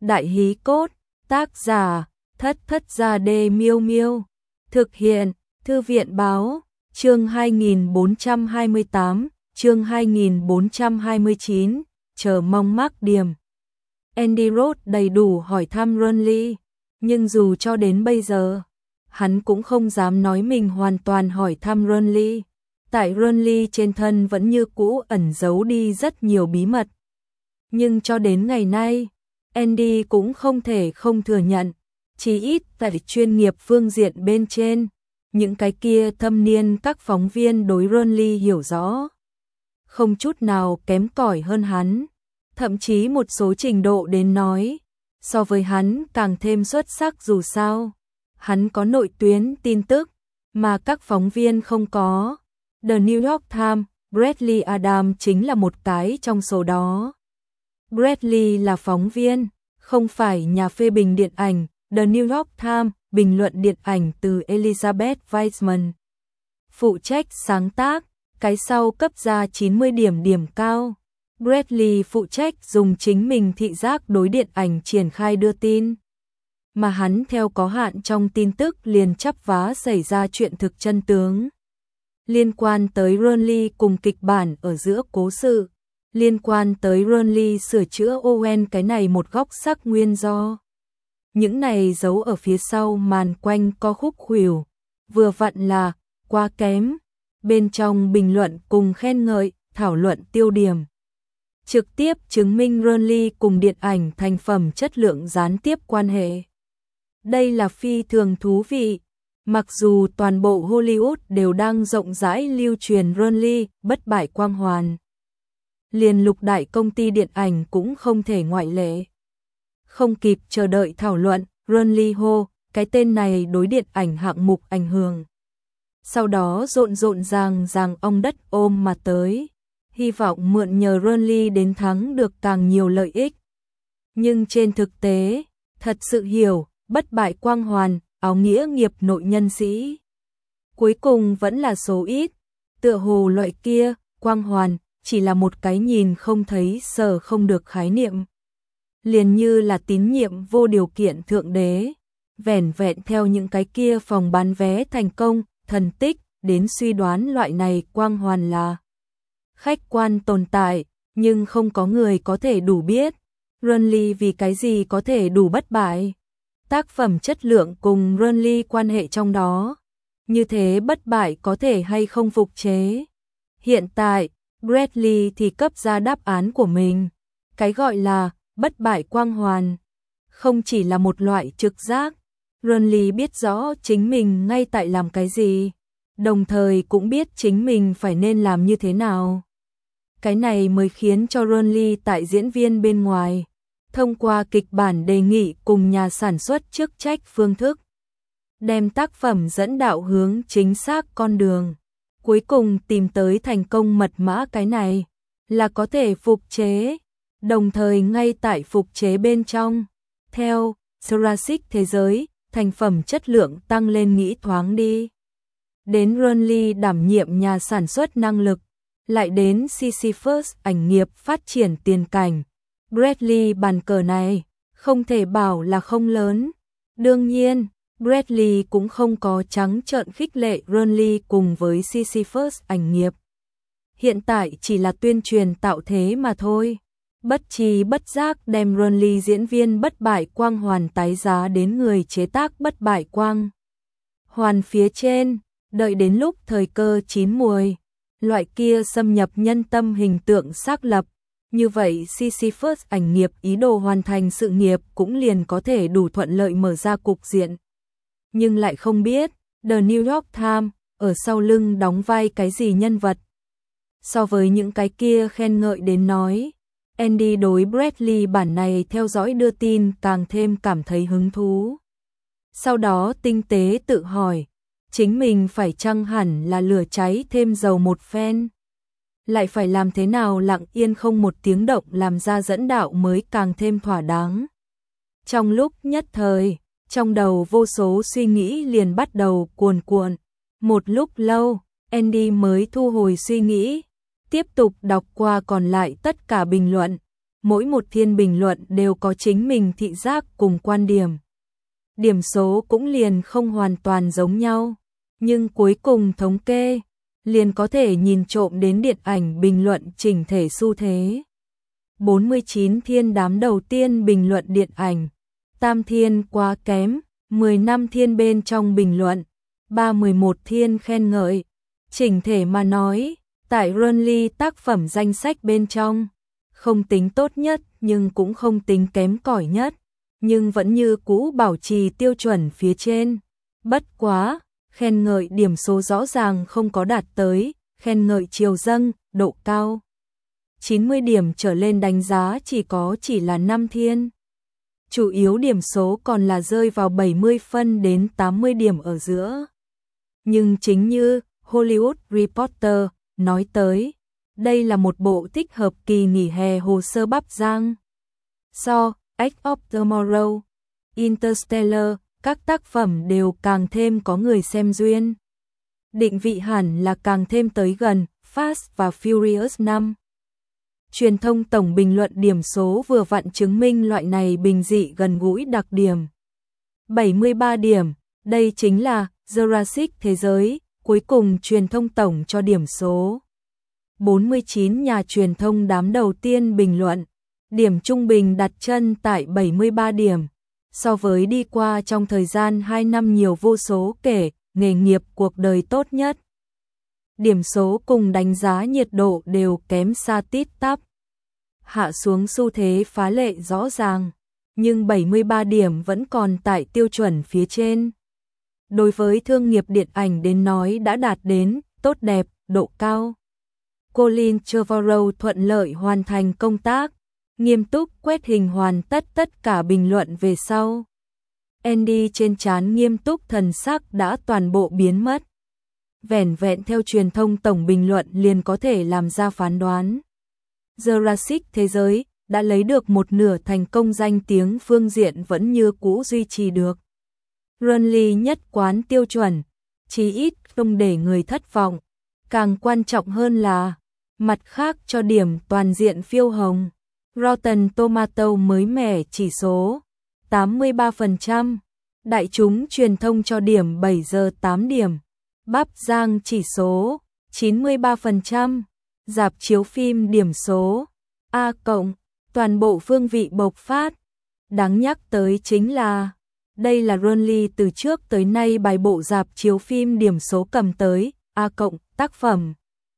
Đại hí cốt, tác giả, Thất Thất Gia Đê Miêu Miêu. Thực hiện, Thư viện báo, chương 2428, chương 2429, chờ mong mác điểm. Andy Roth đầy đủ hỏi thăm Ronly, nhưng dù cho đến bây giờ, hắn cũng không dám nói mình hoàn toàn hỏi thăm Ronly. Tại Ronly trên thân vẫn như cũ ẩn giấu đi rất nhiều bí mật. Nhưng cho đến ngày nay, Andy cũng không thể không thừa nhận, chỉ ít tại chuyên nghiệp phương diện bên trên, những cái kia thâm niên các phóng viên đối Ronly hiểu rõ. Không chút nào kém cỏi hơn hắn, thậm chí một số trình độ đến nói, so với hắn càng thêm xuất sắc dù sao. Hắn có nội tuyến tin tức, mà các phóng viên không có. The New York Times, Bradley Adams chính là một cái trong số đó. Bradley là phóng viên, không phải nhà phê bình điện ảnh. The New York Times, bình luận điện ảnh từ Elizabeth Weissman. Phụ trách sáng tác, cái sau cấp ra 90 điểm cao. Bradley phụ trách dùng chính mình thị giác đối điện ảnh triển khai đưa tin. Mà hắn theo có hạn trong tin tức liền chắp vá xảy ra chuyện thực chân tướng. Liên quan tới Ronly cùng kịch bản ở giữa cố sự. Liên quan tới Ronly sửa chữa Owen cái này một góc sắc nguyên do. Những này giấu ở phía sau màn quanh co khúc khuỷu, vừa vặn là quá kém. Bên trong bình luận cùng khen ngợi, thảo luận tiêu điểm. Trực tiếp chứng minh Ronly cùng điện ảnh thành phẩm chất lượng gián tiếp quan hệ. Đây là phi thường thú vị. Mặc dù toàn bộ Hollywood đều đang rộng rãi lưu truyền Ronly bất bại quang hoàn. Liền lục đại công ty điện ảnh cũng không thể ngoại lệ. Không kịp chờ đợi thảo luận, Ronly hô, cái tên này đối điện ảnh hạng mục ảnh hưởng. Sau đó rộn ràng ong đất ôm mà tới, hy vọng mượn nhờ Ronly đến thắng được càng nhiều lợi ích. Nhưng trên thực tế, thật sự hiểu, bất bại quang hoàn, áo nghĩa nghiệp nội nhân sĩ. Cuối cùng vẫn là số ít, tựa hồ loại kia, quang hoàn, chỉ là một cái nhìn không thấy sờ không được khái niệm. Liền như là tín nhiệm vô điều kiện thượng đế, vẻn vẹn theo những cái kia phòng bán vé thành công, thần tích, đến suy đoán loại này quang hoàn là khách quan tồn tại, nhưng không có người có thể đủ biết. Ronly vì cái gì có thể đủ bất bại? Tác phẩm chất lượng cùng Ronly quan hệ trong đó. Như thế bất bại có thể hay không phục chế? Hiện tại, Bradley thì cấp ra đáp án của mình. Cái gọi là bất bại quang hoàn không chỉ là một loại trực giác. Ronly biết rõ chính mình ngay tại làm cái gì, đồng thời cũng biết chính mình phải nên làm như thế nào. Cái này mới khiến cho Ronly tại diễn viên bên ngoài, thông qua kịch bản đề nghị cùng nhà sản xuất chức trách phương thức, đem tác phẩm dẫn đạo hướng chính xác con đường. Cuối cùng tìm tới thành công mật mã, cái này là có thể phục chế, đồng thời ngay tại phục chế bên trong, theo Jurassic thế giới, thành phẩm chất lượng tăng lên nghĩ thoáng đi. Đến Ronly đảm nhiệm nhà sản xuất năng lực, lại đến Sisyphus ảnh nghiệp phát triển tiền cảnh. Bradley bàn cờ này, không thể bảo là không lớn. Đương nhiên, Bradley cũng không có trắng trợn khích lệ Ronly cùng với Sisyphus ảnh nghiệp. Hiện tại chỉ là tuyên truyền tạo thế mà thôi. Bất tri bất giác đem Ronly diễn viên bất bại quang hoàn tái giá đến người chế tác bất bại quang hoàn phía trên, đợi đến lúc thời cơ chín muồi, loại kia xâm nhập nhân tâm hình tượng xác lập. Như vậy Sisyphus ảnh nghiệp ý đồ hoàn thành sự nghiệp cũng liền có thể đủ thuận lợi mở ra cục diện. Nhưng lại không biết, The New York Times, ở sau lưng đóng vai cái gì nhân vật. So với những cái kia khen ngợi đến nói, Andy đối Bradley bản này theo dõi đưa tin càng thêm cảm thấy hứng thú. Sau đó tinh tế tự hỏi, chính mình phải chăng hẳn là lửa cháy thêm dầu một phen. Lại phải làm thế nào lặng yên không một tiếng động làm ra dẫn đạo mới càng thêm thỏa đáng. Trong lúc nhất thời, trong đầu vô số suy nghĩ liền bắt đầu cuồn cuộn. Một lúc lâu, Andy mới thu hồi suy nghĩ, tiếp tục đọc qua còn lại tất cả bình luận. mỗi một thiên bình luận đều có chính mình thị giác cùng quan điểm. Điểm số cũng liền không hoàn toàn giống nhau, nhưng cuối cùng thống kê, liền có thể nhìn trộm đến điện ảnh bình luận chỉnh thể xu thế. 49 thiên đám đầu tiên bình luận điện ảnh, tam thiên quá kém, 15 thiên bên trong bình luận, 311 thiên khen ngợi. Chỉnh thể mà nói, tại Runly tác phẩm danh sách bên trong, không tính tốt nhất nhưng cũng không tính kém cỏi nhất, nhưng vẫn như cũ bảo trì tiêu chuẩn phía trên. Bất quá, khen ngợi điểm số rõ ràng không có đạt tới, khen ngợi chiều dâng, độ cao. 90 điểm trở lên đánh giá chỉ là 5 thiên. Chủ yếu điểm số còn là rơi vào 70 phân đến 80 điểm ở giữa. Nhưng chính như Hollywood Reporter nói tới, đây là một bộ thích hợp kỳ nghỉ hè hồ sơ bắp giang. So, Edge of Tomorrow, Interstellar, các tác phẩm đều càng thêm có người xem duyên. Định vị hẳn là càng thêm tới gần Fast và Furious 5. Truyền thông tổng bình luận điểm số vừa vặn chứng minh loại này bình dị gần gũi đặc điểm. 73 điểm, đây chính là Jurassic Thế giới, cuối cùng truyền thông tổng cho điểm số. 49 nhà truyền thông đám đầu tiên bình luận, điểm trung bình đặt chân tại 73 điểm, so với đi qua trong thời gian 2 năm nhiều vô số kể, nghề nghiệp cuộc đời tốt nhất. Điểm số cùng đánh giá nhiệt độ đều kém xa tít tắp. Hạ xuống xu thế phá lệ rõ ràng, nhưng 73 điểm vẫn còn tại tiêu chuẩn phía trên. Đối với thương nghiệp điện ảnh đến nói đã đạt đến tốt đẹp, độ cao. Colin Trevorrow thuận lợi hoàn thành công tác, nghiêm túc quét hình hoàn tất cả bình luận về sau. Andy trên trán nghiêm túc thần sắc đã toàn bộ biến mất. Vẻn vẹn theo truyền thông tổng bình luận liền có thể làm ra phán đoán. Jurassic Thế giới đã lấy được một nửa thành công, danh tiếng phương diện vẫn như cũ duy trì được. Runly nhất quán tiêu chuẩn, chí ít không để người thất vọng. Càng quan trọng hơn là, mặt khác cho điểm toàn diện phiêu hồng. Rotten Tomato mới mẻ chỉ số 83%, đại chúng truyền thông cho điểm 7 giờ 8 điểm, bắp giang chỉ số 93%, rạp chiếu phim điểm số A+, toàn bộ phương vị bộc phát. Đáng nhắc tới chính là, đây là Runly từ trước tới nay bài bộ rạp chiếu phim điểm số cầm tới A+ tác phẩm.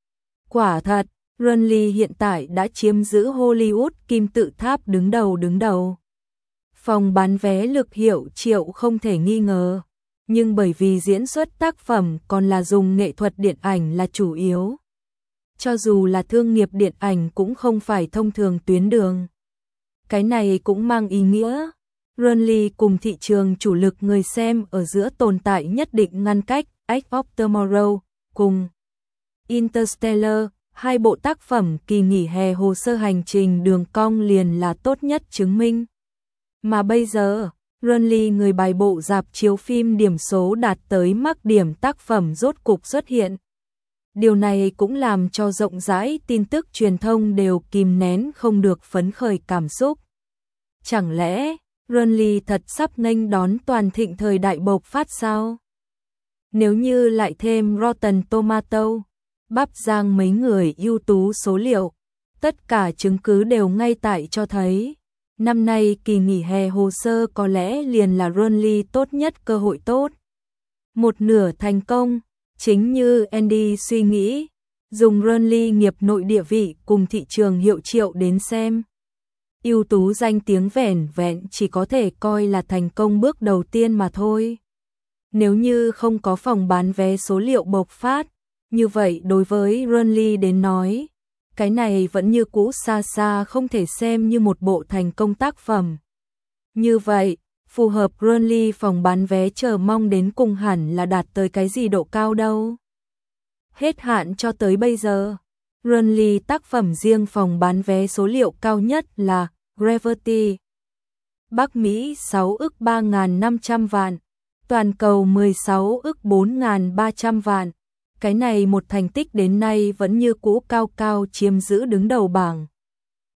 Quả thật, Runly hiện tại đã chiếm giữ Hollywood kim tự tháp đứng đầu. Phòng bán vé lực hiệu triệu không thể nghi ngờ, nhưng bởi vì diễn xuất tác phẩm còn là dùng nghệ thuật điện ảnh là chủ yếu. Cho dù là thương nghiệp điện ảnh cũng không phải thông thường tuyến đường. Cái này cũng mang ý nghĩa, Runly cùng thị trường chủ lực người xem ở giữa tồn tại nhất định ngăn cách. Edge of Tomorrow cùng Interstellar, hai bộ tác phẩm kỳ nghỉ hè hồ sơ hành trình đường cong liền là tốt nhất chứng minh. Mà bây giờ, Runly người bài bộ rạp chiếu phim điểm số đạt tới mắc điểm tác phẩm rốt cục xuất hiện. Điều này cũng làm cho rộng rãi tin tức truyền thông đều kìm nén không được phấn khởi cảm xúc. Chẳng lẽ, Runly thật sắp nghênh đón toàn thịnh thời đại bộc phát sao? Nếu như lại thêm Rotten Tomato, bắp giang mấy người ưu tú số liệu, tất cả chứng cứ đều ngay tại cho thấy, năm nay kỳ nghỉ hè hồ sơ có lẽ liền là Runly tốt nhất cơ hội tốt. Một nửa thành công, chính như Andy suy nghĩ, dùng Runly nghiệp nội địa vị cùng thị trường hiệu triệu đến xem. Ưu tú danh tiếng vẻn vẹn chỉ có thể coi là thành công bước đầu tiên mà thôi. Nếu như không có phòng bán vé số liệu bộc phát, như vậy đối với Runly đến nói, cái này vẫn như cũ xa xa không thể xem như một bộ thành công tác phẩm. Như vậy, phù hợp Runly phòng bán vé chờ mong đến cùng hẳn là đạt tới cái gì độ cao đâu. Hết hạn cho tới bây giờ, Runly tác phẩm riêng phòng bán vé số liệu cao nhất là Gravity. Bắc Mỹ 6 ức 3.500 vạn, toàn cầu 16 ức 4.300 vạn. Cái này một thành tích đến nay vẫn như cũ cao cao chiếm giữ đứng đầu bảng.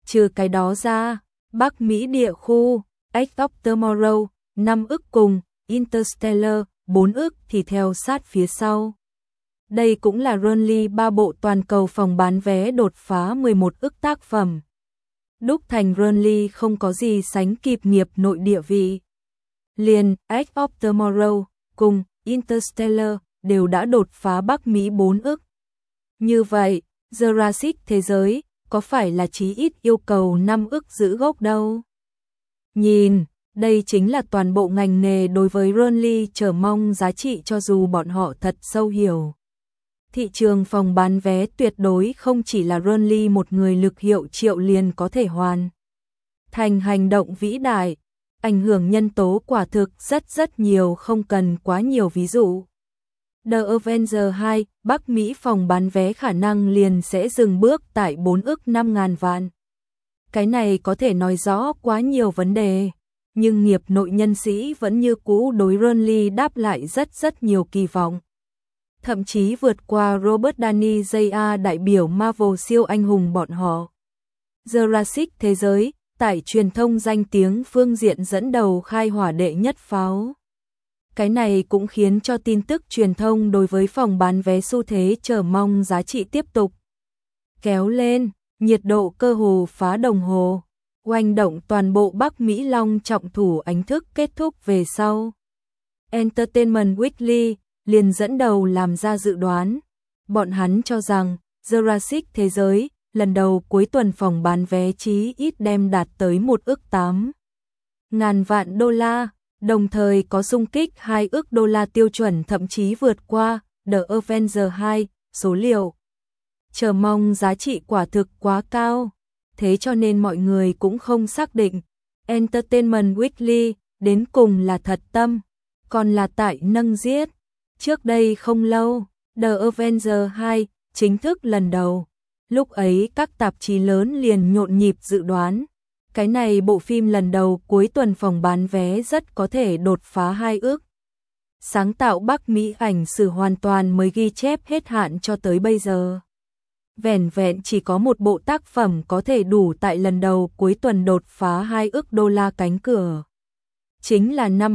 Trừ cái đó ra, Bắc Mỹ địa khu, Edge of Tomorrow, 5 ức cùng, Interstellar, 4 ức thì theo sát phía sau. Đây cũng là Runly 3 bộ toàn cầu phòng bán vé đột phá 11 ức tác phẩm. Đúc thành Runly không có gì sánh kịp nghiệp nội địa vị. Liền Edge of Tomorrow cùng Interstellar đều đã đột phá Bắc Mỹ 4 ức. Như vậy, Jurassic thế giới có phải là chí ít yêu cầu 5 ức giữ gốc đâu? Nhìn, đây chính là toàn bộ ngành nghề đối với Runly chờ mong giá trị cho dù bọn họ thật sâu hiểu. Thị trường phòng bán vé tuyệt đối không chỉ là Runly một người lực hiệu triệu liền có thể hoàn thành hành động vĩ đại. Ảnh hưởng nhân tố quả thực rất nhiều, không cần quá nhiều ví dụ. The Avengers 2, Bắc Mỹ phòng bán vé khả năng liền sẽ dừng bước tại 4 ức 5.000 vạn. Cái này có thể nói rõ quá nhiều vấn đề, nhưng nghiệp nội nhân sĩ vẫn như cũ đối Runly đáp lại rất nhiều kỳ vọng. Thậm chí vượt qua Robert Downey Jr. đại biểu Marvel siêu anh hùng bọn họ. Jurassic thế giới, tại truyền thông danh tiếng phương diện dẫn đầu khai hỏa đệ nhất pháo. Cái này cũng khiến cho tin tức truyền thông đối với phòng bán vé xu thế chờ mong giá trị tiếp tục kéo lên, nhiệt độ cơ hồ phá đồng hồ, oanh động toàn bộ Bắc Mỹ long trọng thủ ánh thức kết thúc về sau. Entertainment Weekly liền dẫn đầu làm ra dự đoán, bọn hắn cho rằng Jurassic thế giới lần đầu cuối tuần phòng bán vé chí ít đem đạt tới 1 ức 8.000 vạn đô la, đồng thời có xung kích 2 ức đô la tiêu chuẩn, thậm chí vượt qua The Avengers 2 số liệu. Chờ mong giá trị quả thực quá cao, thế cho nên mọi người cũng không xác định Entertainment Weekly đến cùng là thật tâm, còn là tại nâng giết. Trước đây không lâu, The Avengers 2 chính thức lần đầu. Lúc ấy các tạp chí lớn liền nhộn nhịp dự đoán, cái này bộ phim lần đầu cuối tuần phòng bán vé rất có thể đột phá 2 ức. Sáng tạo Bắc Mỹ ảnh sử hoàn toàn mới ghi chép hết hạn cho tới bây giờ. Vẻn vẹn chỉ có một bộ tác phẩm có thể đủ tại lần đầu cuối tuần đột phá 2 ức đô la cánh cửa. Chính là năm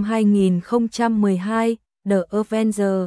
2012, The Avengers.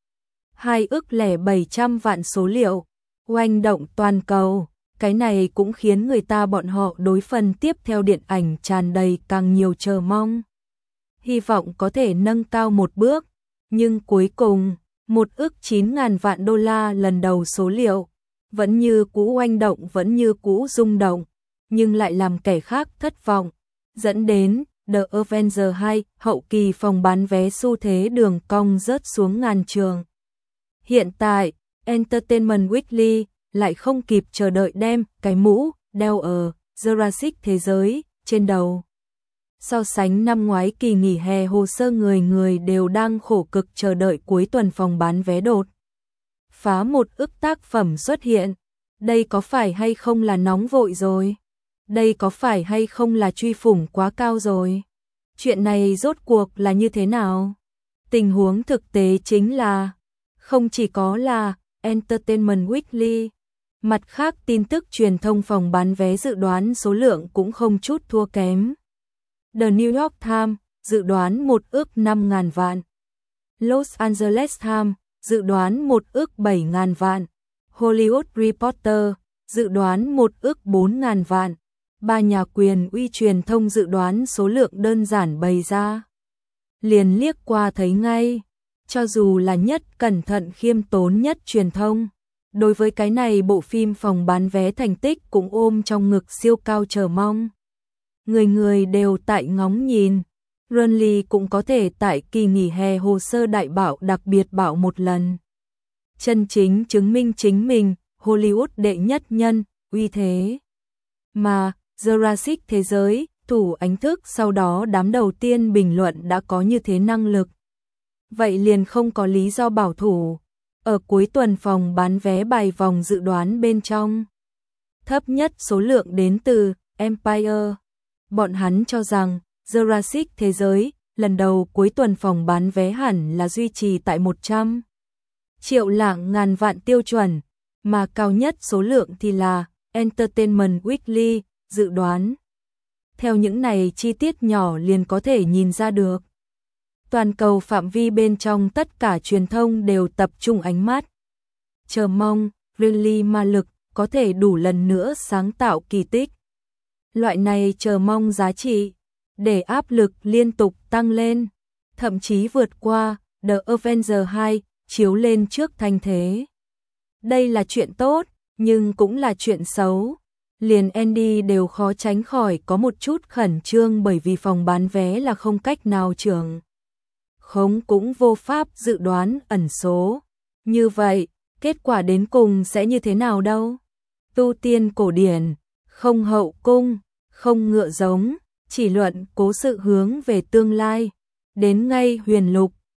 2 ức lẻ 700 vạn số liệu. Oanh động toàn cầu, cái này cũng khiến người ta bọn họ đối phần tiếp theo điện ảnh tràn đầy càng nhiều chờ mong. Hy vọng có thể nâng cao một bước, nhưng cuối cùng, 1 ức 9.000 vạn đô la lần đầu số liệu, vẫn như cũ oanh động, vẫn như cũ rung động, nhưng lại làm kẻ khác thất vọng, dẫn đến The Avengers 2 hậu kỳ phòng bán vé xu thế đường cong rớt xuống ngàn trường. Hiện tại, Entertainment Weekly lại không kịp chờ đợi đem cái mũ đeo ở Jurassic thế giới trên đầu. So sánh năm ngoái kỳ nghỉ hè, hồ sơ người đều đang khổ cực chờ đợi cuối tuần phòng bán vé đột phá 1 ức tác phẩm xuất hiện. Đây có phải hay không là nóng vội rồi? Đây có phải hay không là truy phủng quá cao rồi? Chuyện này rốt cuộc là như thế nào? Tình huống thực tế chính là không chỉ có là Entertainment Weekly, mặt khác tin tức truyền thông phòng bán vé dự đoán số lượng cũng không chút thua kém. The New York Times dự đoán 1 ức 5.000 vạn. Los Angeles Times dự đoán 1 ức 7.000 vạn. Hollywood Reporter dự đoán 1 ức 4.000 vạn. Ba nhà quyền uy truyền thông dự đoán số lượng đơn giản bày ra. Liền liếc qua thấy ngay, cho dù là nhất cẩn thận khiêm tốn nhất truyền thông, đối với cái này bộ phim phòng bán vé thành tích cũng ôm trong ngực siêu cao chờ mong. Người đều tại ngóng nhìn, Runly cũng có thể tại kỳ nghỉ hè hồ sơ đại bảo đặc biệt bảo một lần. Chân chính chứng minh chính mình, Hollywood đệ nhất nhân, uy thế. Mà, Jurassic thế giới, thủ ánh thức sau đó đám đầu tiên bình luận đã có như thế năng lực. Vậy liền không có lý do bảo thủ. Ở cuối tuần phòng bán vé bài vòng dự đoán bên trong, thấp nhất số lượng đến từ Empire. Bọn hắn cho rằng Jurassic thế giới lần đầu cuối tuần phòng bán vé hẳn là duy trì tại 100 triệu lạng ngàn vạn tiêu chuẩn, mà cao nhất số lượng thì là Entertainment Weekly dự đoán. Theo những này chi tiết nhỏ liền có thể nhìn ra được. Toàn cầu phạm vi bên trong tất cả truyền thông đều tập trung ánh mắt. Chờ mong, really ma lực có thể đủ lần nữa sáng tạo kỳ tích. Loại này chờ mong giá trị, để áp lực liên tục tăng lên, thậm chí vượt qua The Avengers 2 chiếu lên trước thanh thế. Đây là chuyện tốt, nhưng cũng là chuyện xấu. Liền Andy đều khó tránh khỏi có một chút khẩn trương bởi vì phòng bán vé là không cách nào trưởng khống cũng vô pháp dự đoán ẩn số. Như vậy, kết quả đến cùng sẽ như thế nào đâu? Tu tiên cổ điển, không hậu cung, không ngựa giống, chỉ luận cố sự hướng về tương lai. Đến ngay huyền lục,